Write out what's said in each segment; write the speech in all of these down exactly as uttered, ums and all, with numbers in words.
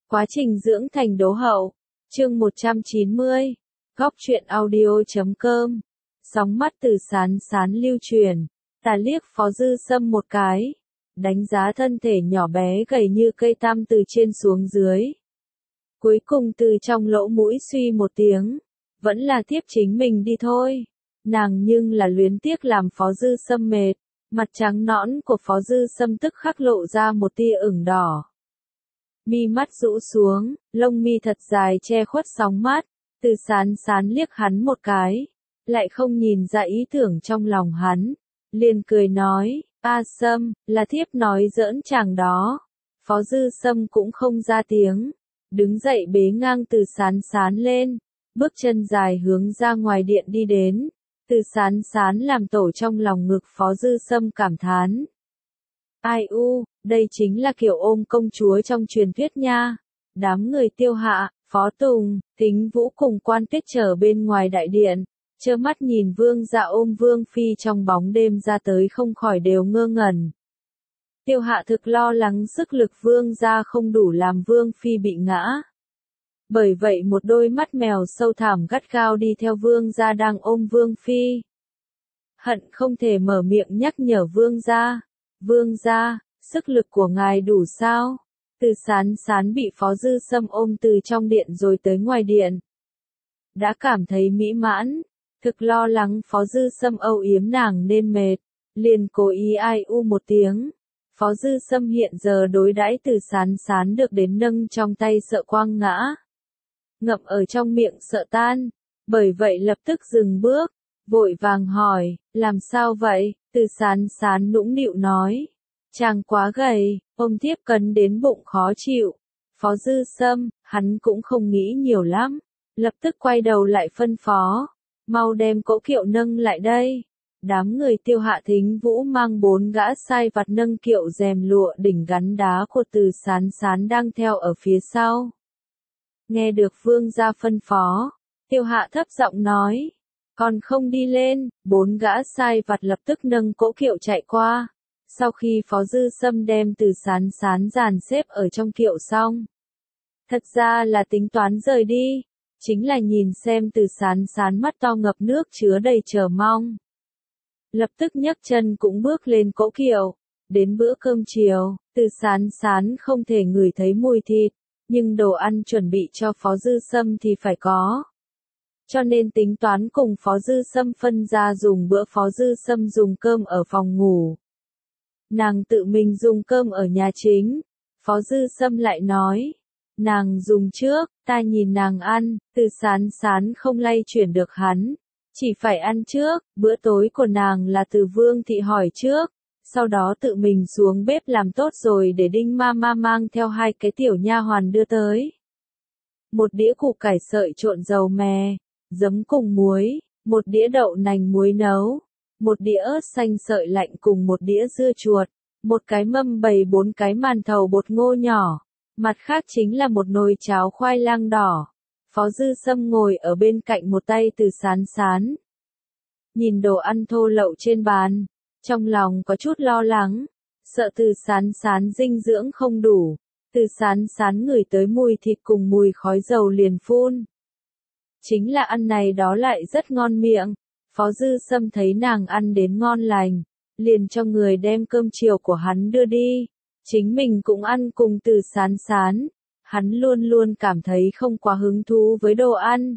Quá trình dưỡng thành đố hậu, chương một trăm chín mươi, góc truyện audio chấm com, sóng mắt từ sán sán lưu truyền, ta liếc Phó Dư Sâm một cái, đánh giá thân thể nhỏ bé gầy như cây tăm từ trên xuống dưới. Cuối cùng từ trong lỗ mũi suy một tiếng, vẫn là thiếp chính mình đi thôi. Nàng nhưng là luyến tiếc làm Phó Dư Sâm mệt, mặt trắng nõn của Phó Dư Sâm tức khắc lộ ra một tia ửng đỏ. Mi mắt rũ xuống, lông mi thật dài che khuất sóng mắt, từ sán sán liếc hắn một cái, lại không nhìn ra ý tưởng trong lòng hắn, liền cười nói, A Sâm, là thiếp nói giỡn chàng đó. Phó Dư Sâm cũng không ra tiếng, đứng dậy bế ngang từ sán sán lên, bước chân dài hướng ra ngoài điện đi đến, từ sán sán làm tổ trong lòng ngực Phó Dư Sâm cảm thán. Ai u, đây chính là kiểu ôm công chúa trong truyền thuyết nha. Đám người Tiêu Hạ, Phó Tùng, Thính Vũ cùng Quan Tuyết trở bên ngoài đại điện, trơ mắt nhìn Vương gia ôm Vương Phi trong bóng đêm ra tới không khỏi đều ngơ ngẩn. Tiêu Hạ thực lo lắng sức lực Vương gia không đủ làm Vương Phi bị ngã. Bởi vậy một đôi mắt mèo sâu thẳm gắt gao đi theo Vương gia đang ôm Vương Phi. Hận không thể mở miệng nhắc nhở Vương gia. Vương gia, sức lực của ngài đủ sao? Từ sán sán bị Phó Dư Sâm ôm từ trong điện rồi tới ngoài điện. Đã cảm thấy mỹ mãn, thực lo lắng Phó Dư Sâm âu yếm nàng nên mệt, liền cố ý ai u một tiếng. Phó Dư Sâm hiện giờ đối đãi từ sán sán được đến nâng trong tay sợ quăng ngã. Ngậm ở trong miệng sợ tan, bởi vậy lập tức dừng bước, vội vàng hỏi, làm sao vậy? Từ sán sán nũng nịu nói, chàng quá gầy, ôm thiếp cấn đến bụng khó chịu. Phó Dư Sâm, hắn cũng không nghĩ nhiều lắm, lập tức quay đầu lại phân phó, mau đem cỗ kiệu nâng lại đây. Đám người Tiêu Hạ Thính Vũ mang bốn gã sai vặt nâng kiệu rèm lụa đỉnh gắn đá của từ sán sán đang theo ở phía sau. Nghe được Vương gia phân phó, Tiêu Hạ thấp giọng nói, còn không đi lên. Bốn gã sai vặt lập tức nâng cỗ kiệu chạy qua. Sau khi Phó Dư Sâm đem từ sán sán dàn xếp ở trong kiệu xong, thật ra là tính toán rời đi, chính là nhìn xem từ sán sán mắt to ngập nước chứa đầy chờ mong. Lập tức nhấc chân cũng bước lên cỗ kiệu. Đến bữa cơm chiều, từ sán sán không thể ngửi thấy mùi thịt, nhưng đồ ăn chuẩn bị cho Phó Dư Sâm thì phải có. Cho nên tính toán cùng Phó Dư Sâm phân ra dùng bữa. Phó Dư Sâm dùng cơm ở phòng ngủ, nàng tự mình dùng cơm ở nhà chính. Phó Dư Sâm lại nói, nàng dùng trước, ta nhìn nàng ăn. Từ sán sán không lay chuyển được hắn, chỉ phải ăn trước. Bữa tối của nàng là từ Vương thị hỏi trước, sau đó tự mình xuống bếp làm tốt rồi để Đinh ma ma mang theo hai cái tiểu nha hoàn đưa tới. Một đĩa củ cải sợi trộn dầu mè, giấm cùng muối, một đĩa đậu nành muối nấu, một đĩa ớt xanh sợi lạnh cùng một đĩa dưa chuột, một cái mâm bày bốn cái màn thầu bột ngô nhỏ, mặt khác chính là một nồi cháo khoai lang đỏ. Phó Dư Sâm ngồi ở bên cạnh một tay từ sán sán, nhìn đồ ăn thô lậu trên bàn, trong lòng có chút lo lắng, sợ từ sán sán dinh dưỡng không đủ. Từ sán sán ngửi tới mùi thịt cùng mùi khói dầu liền phun. Chính là ăn này đó lại rất ngon miệng. Phó Dư Sâm thấy nàng ăn đến ngon lành, liền cho người đem cơm chiều của hắn đưa đi. Chính mình cũng ăn cùng từ sán sán. Hắn luôn luôn cảm thấy không quá hứng thú với đồ ăn.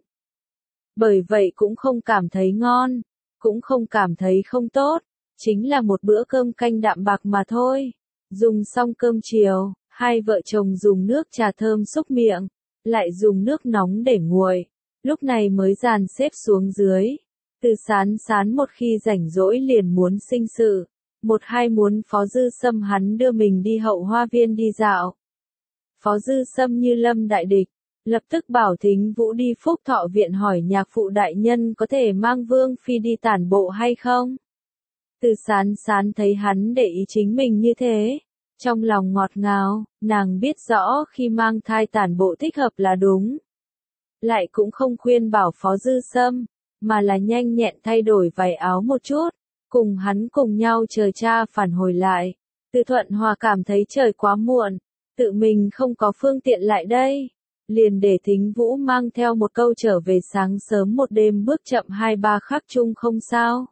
Bởi vậy cũng không cảm thấy ngon, cũng không cảm thấy không tốt. Chính là một bữa cơm canh đạm bạc mà thôi. Dùng xong cơm chiều, hai vợ chồng dùng nước trà thơm xúc miệng, lại dùng nước nóng để nguội. Lúc này mới dàn xếp xuống dưới. Từ sán sán một khi rảnh rỗi liền muốn sinh sự. Một hai muốn Phó Dư Sâm hắn đưa mình đi hậu hoa viên đi dạo. Phó Dư Sâm như lâm đại địch, lập tức bảo Thính Vũ đi Phúc Thọ viện hỏi nhạc phụ đại nhân có thể mang Vương Phi đi tản bộ hay không. Từ sán sán thấy hắn để ý chính mình như thế, trong lòng ngọt ngào, nàng biết rõ khi mang thai tản bộ thích hợp là đúng. Lại cũng không khuyên bảo Phó Dư Sâm, mà là nhanh nhẹn thay đổi váy áo một chút, cùng hắn cùng nhau chờ cha phản hồi lại. Từ Thuận Hòa cảm thấy trời quá muộn, tự mình không có phương tiện lại đây. Liền để Thính Vũ mang theo một câu trở về sáng sớm một đêm bước chậm hai ba khắc chung không sao.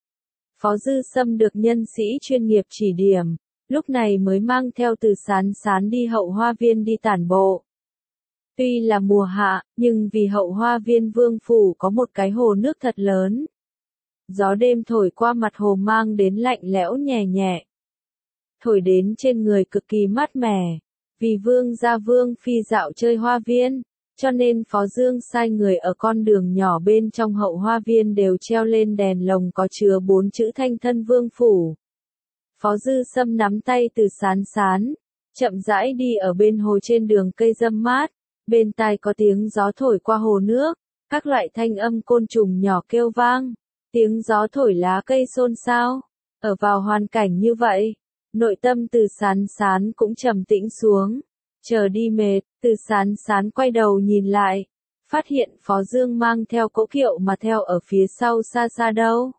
Phó Dư Sâm được nhân sĩ chuyên nghiệp chỉ điểm, lúc này mới mang theo Từ Sán Sán đi hậu hoa viên đi tản bộ. Tuy là mùa hạ, nhưng vì hậu hoa viên vương phủ có một cái hồ nước thật lớn. Gió đêm thổi qua mặt hồ mang đến lạnh lẽo nhẹ nhẹ. Thổi đến trên người cực kỳ mát mẻ. Vì vương gia vương phi dạo chơi hoa viên, cho nên Phó Dương sai người ở con đường nhỏ bên trong hậu hoa viên đều treo lên đèn lồng có chứa bốn chữ thanh thân vương phủ. Phó Dư Sâm nắm tay Từ Sán Sán, chậm rãi đi ở bên hồ trên đường cây râm mát, bên tai có tiếng gió thổi qua hồ nước, các loại thanh âm côn trùng nhỏ kêu vang, tiếng gió thổi lá cây xôn xao. Ở vào hoàn cảnh như vậy, nội tâm Từ Sán Sán cũng trầm tĩnh xuống. Chờ đi mệt, Từ Sán Sán quay đầu nhìn lại, phát hiện Phó Dương mang theo cỗ kiệu mà theo ở phía sau xa xa đâu.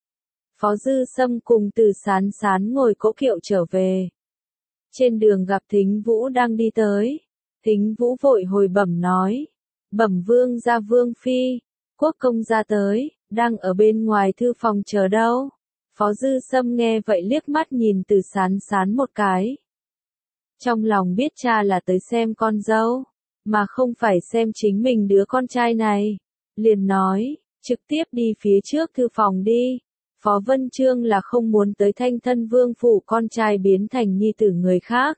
Phó Dư Sâm cùng Từ Sán Sán ngồi cỗ kiệu trở về. Trên đường gặp Thính Vũ đang đi tới. Thính Vũ vội hồi bẩm nói. Bẩm vương gia vương phi, quốc công gia tới, đang ở bên ngoài thư phòng chờ đâu. Phó Dư Sâm nghe vậy liếc mắt nhìn Từ Sán Sán một cái. Trong lòng biết cha là tới xem con dâu, mà không phải xem chính mình đứa con trai này. Liền nói, trực tiếp đi phía trước thư phòng đi. Phó Vân Trương là không muốn tới thanh thân vương phủ con trai biến thành nhi tử người khác.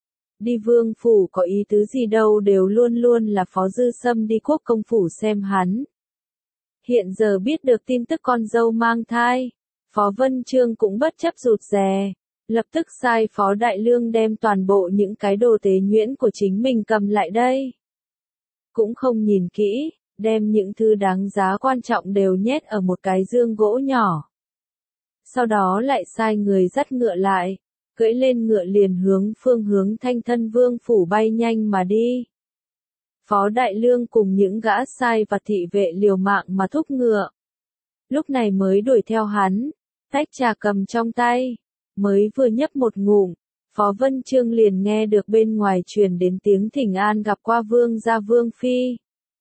Đi vương phủ có ý tứ gì đâu đều luôn luôn là Phó Dư Sâm đi quốc công phủ xem hắn. Hiện giờ biết được tin tức con dâu mang thai, Phó Vân Trương cũng bất chấp rụt rè, lập tức sai Phó Đại Lương đem toàn bộ những cái đồ tế nhuyễn của chính mình cầm lại đây. Cũng không nhìn kỹ, đem những thứ đáng giá quan trọng đều nhét ở một cái dương gỗ nhỏ. Sau đó lại sai người dắt ngựa lại, cưỡi lên ngựa liền hướng phương hướng thanh thân vương phủ bay nhanh mà đi. Phó Đại Lương cùng những gã sai và thị vệ liều mạng mà thúc ngựa. Lúc này mới đuổi theo hắn, tách trà cầm trong tay, mới vừa nhấp một ngụm, Phó Vân Trương liền nghe được bên ngoài truyền đến tiếng thỉnh an gặp qua vương gia vương phi.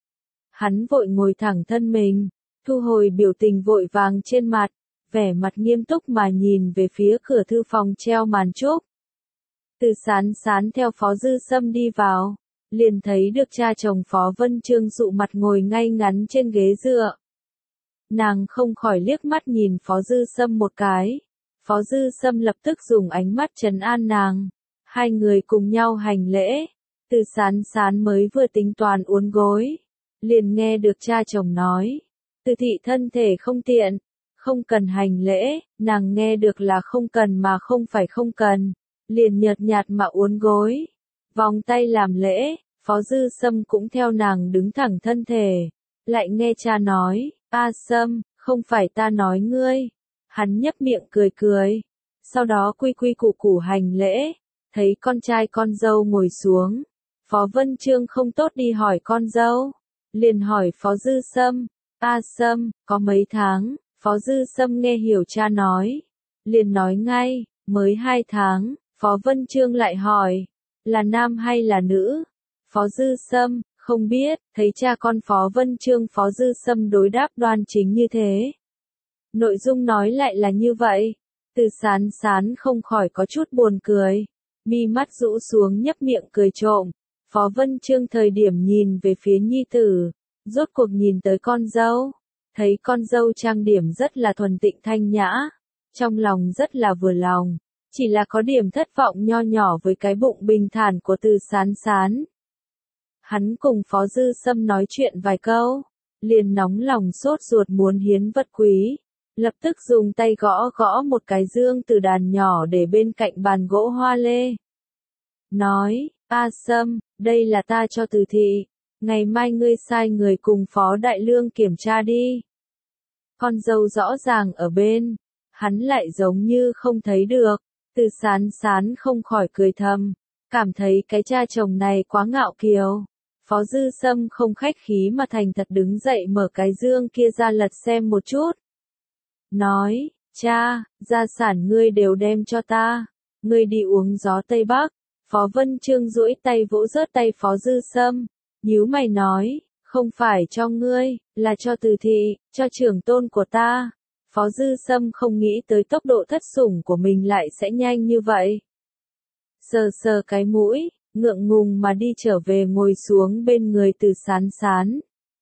Hắn vội ngồi thẳng thân mình, thu hồi biểu tình vội vàng trên mặt, vẻ mặt nghiêm túc mà nhìn về phía cửa thư phòng treo màn trúc. Từ Sán Sán theo Phó Dư Sâm đi vào, liền thấy được cha chồng Phó Vân Trương dụ mặt ngồi ngay ngắn trên ghế dựa. Nàng không khỏi liếc mắt nhìn Phó Dư Sâm một cái. Phó Dư Sâm lập tức dùng ánh mắt trấn an nàng. Hai người cùng nhau hành lễ. Từ Sán Sán mới vừa tính toán uốn gối, liền nghe được cha chồng nói. Từ thị thân thể không tiện, không cần hành lễ. Nàng nghe được là không cần mà không phải không cần, liền nhợt nhạt mà uốn gối, vòng tay làm lễ. Phó Dư Sâm cũng theo nàng đứng thẳng thân thể. Lại nghe cha nói, A Sâm, không phải ta nói ngươi. Hắn nhấp miệng cười cười, sau đó quy quy củ củ hành lễ, thấy con trai con dâu ngồi xuống. Phó Vân Trương không tốt đi hỏi con dâu, liền hỏi Phó Dư Sâm, A Sâm, có mấy tháng. Phó Dư Sâm nghe hiểu cha nói, liền nói ngay, mới hai tháng. Phó Vân Trương lại hỏi, là nam hay là nữ? Phó Dư Sâm, không biết. Thấy cha con Phó Vân Trương Phó Dư Sâm đối đáp đoan chính như thế, nội dung nói lại là như vậy. Từ Sán Sán không khỏi có chút buồn cười, mi mắt rũ xuống nhấp miệng cười trộm. Phó Vân Trương thời điểm nhìn về phía nhi tử, rốt cuộc nhìn tới con dâu, thấy con dâu trang điểm rất là thuần tịnh thanh nhã, trong lòng rất là vừa lòng, chỉ là có điểm thất vọng nho nhỏ với cái bụng bình thản của Từ Sán Sán. Hắn cùng Phó Dư Sâm nói chuyện vài câu, liền nóng lòng sốt ruột muốn hiến vật quý. Lập tức dùng tay gõ gõ một cái dương từ đàn nhỏ để bên cạnh bàn gỗ hoa lê. Nói, A Sâm, đây là ta cho Từ thị, ngày mai ngươi sai người cùng Phó Đại Lương kiểm tra đi. Con dâu rõ ràng ở bên, hắn lại giống như không thấy được. Từ Sán Sán không khỏi cười thầm, cảm thấy cái cha chồng này quá ngạo kiều. Phó Dư Sâm không khách khí mà thành thật đứng dậy mở cái dương kia ra lật xem một chút. Nói, cha, gia sản ngươi đều đem cho ta, ngươi đi uống gió Tây Bắc. Phó Vân Trương duỗi tay vỗ rớt tay Phó Dư Sâm, nhíu mày nói, không phải cho ngươi, là cho Từ thị, cho trưởng tôn của ta. Phó Dư Sâm không nghĩ tới tốc độ thất sủng của mình lại sẽ nhanh như vậy. Sờ sờ cái mũi, ngượng ngùng mà đi trở về ngồi xuống bên người Từ Sán Sán.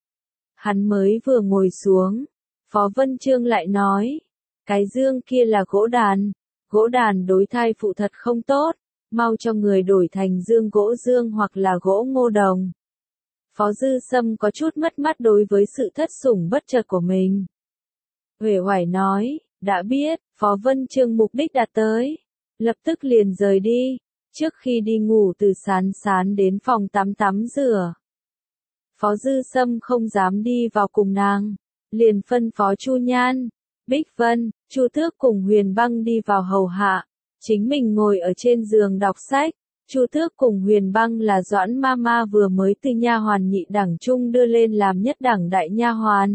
Hắn mới vừa ngồi xuống, Phó Vân Trương lại nói, cái dương kia là gỗ đàn, gỗ đàn đối thai phụ thật không tốt, mau cho người đổi thành dương gỗ dương hoặc là gỗ ngô đồng. Phó Dư Sâm có chút mất mát đối với sự thất sủng bất chợt của mình. Uể oải nói, đã biết, Phó Vân Trương mục đích đạt tới, lập tức liền rời đi, trước khi đi ngủ Từ Sán Sán đến phòng tắm tắm rửa. Phó Dư Sâm không dám đi vào cùng nàng, liền phân phó Chu Nhan, Bích Vân, Chu Tước cùng Huyền Băng đi vào hầu hạ, chính mình ngồi ở trên giường đọc sách. Chu Tước cùng Huyền Băng là Doãn Mama vừa mới từ nha hoàn nhị đẳng trung đưa lên làm nhất đẳng đại nha hoàn.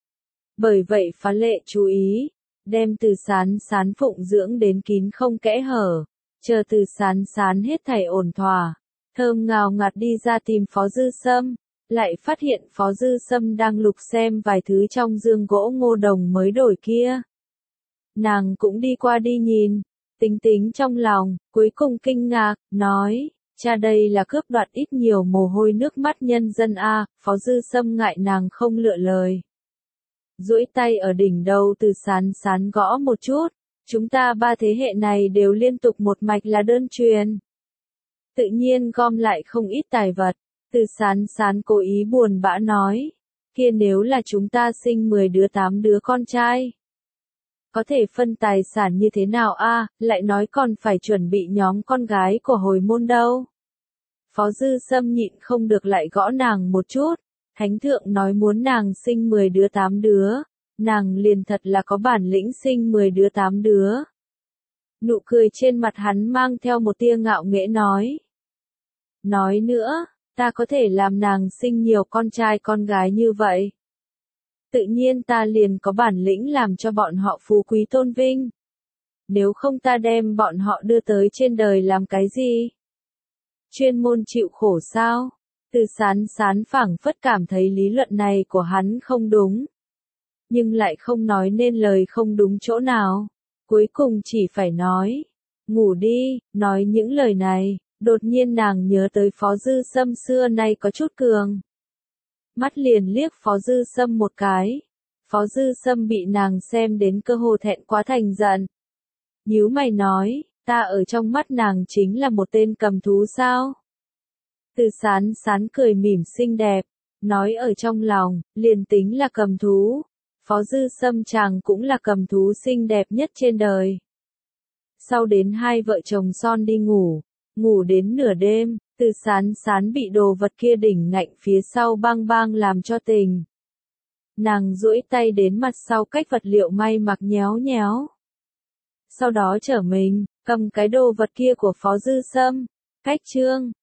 Bởi vậy phá lệ chú ý, đem Từ Sán Sán phụng dưỡng đến kín không kẽ hở, chờ Từ Sán Sán hết thảy ổn thỏa, thơm ngào ngạt đi ra tìm Phó Dư Sâm, lại phát hiện Phó Dư Sâm đang lục xem vài thứ trong dương gỗ ngô đồng mới đổi kia. Nàng cũng đi qua đi nhìn, tính tính trong lòng, cuối cùng kinh ngạc, nói, cha đây là cướp đoạt ít nhiều mồ hôi nước mắt nhân dân a. Phó Dư Sâm ngại nàng không lựa lời. Duỗi tay ở đỉnh đầu Từ Sán Sán gõ một chút, chúng ta ba thế hệ này đều liên tục một mạch là đơn truyền. Tự nhiên gom lại không ít tài vật, Từ Sán Sán cố ý buồn bã nói, kia nếu là chúng ta sinh mười đứa tám đứa con trai. Có thể phân tài sản như thế nào a? À, lại nói còn phải chuẩn bị nhóm con gái của hồi môn đâu. Phó Dư Sâm nhịn không được lại gõ nàng một chút, Thánh thượng nói muốn nàng sinh mười đứa tám đứa, nàng liền thật là có bản lĩnh sinh mười đứa tám đứa. Nụ cười trên mặt hắn mang theo một tia ngạo nghễ nói. Nói nữa, ta có thể làm nàng sinh nhiều con trai con gái như vậy. Tự nhiên ta liền có bản lĩnh làm cho bọn họ phú quý tôn vinh. Nếu không ta đem bọn họ đưa tới trên đời làm cái gì? Chuyên môn chịu khổ sao? Từ Sán Sán phảng phất cảm thấy lý luận này của hắn không đúng. Nhưng lại không nói nên lời không đúng chỗ nào. Cuối cùng chỉ phải nói. Ngủ đi, nói những lời này, đột nhiên nàng nhớ tới Phó Dư Sâm xưa nay có chút cường. Mắt liền liếc Phó Dư Sâm một cái. Phó Dư Sâm bị nàng xem đến cơ hồ thẹn quá thành giận. Nhíu mày nói, ta ở trong mắt nàng chính là một tên cầm thú sao? Từ Sán Sán cười mỉm xinh đẹp, nói ở trong lòng, liền tính là cầm thú. Phó Dư Sâm chàng cũng là cầm thú xinh đẹp nhất trên đời. Sau đến hai vợ chồng son đi ngủ, ngủ đến nửa đêm, Từ Sán Sán bị đồ vật kia đỉnh ngạnh phía sau bang bang làm cho tình. Nàng duỗi tay đến mặt sau cách vật liệu may mặc nhéo nhéo. Sau đó trở mình, cầm cái đồ vật kia của Phó Dư Sâm, cách trương,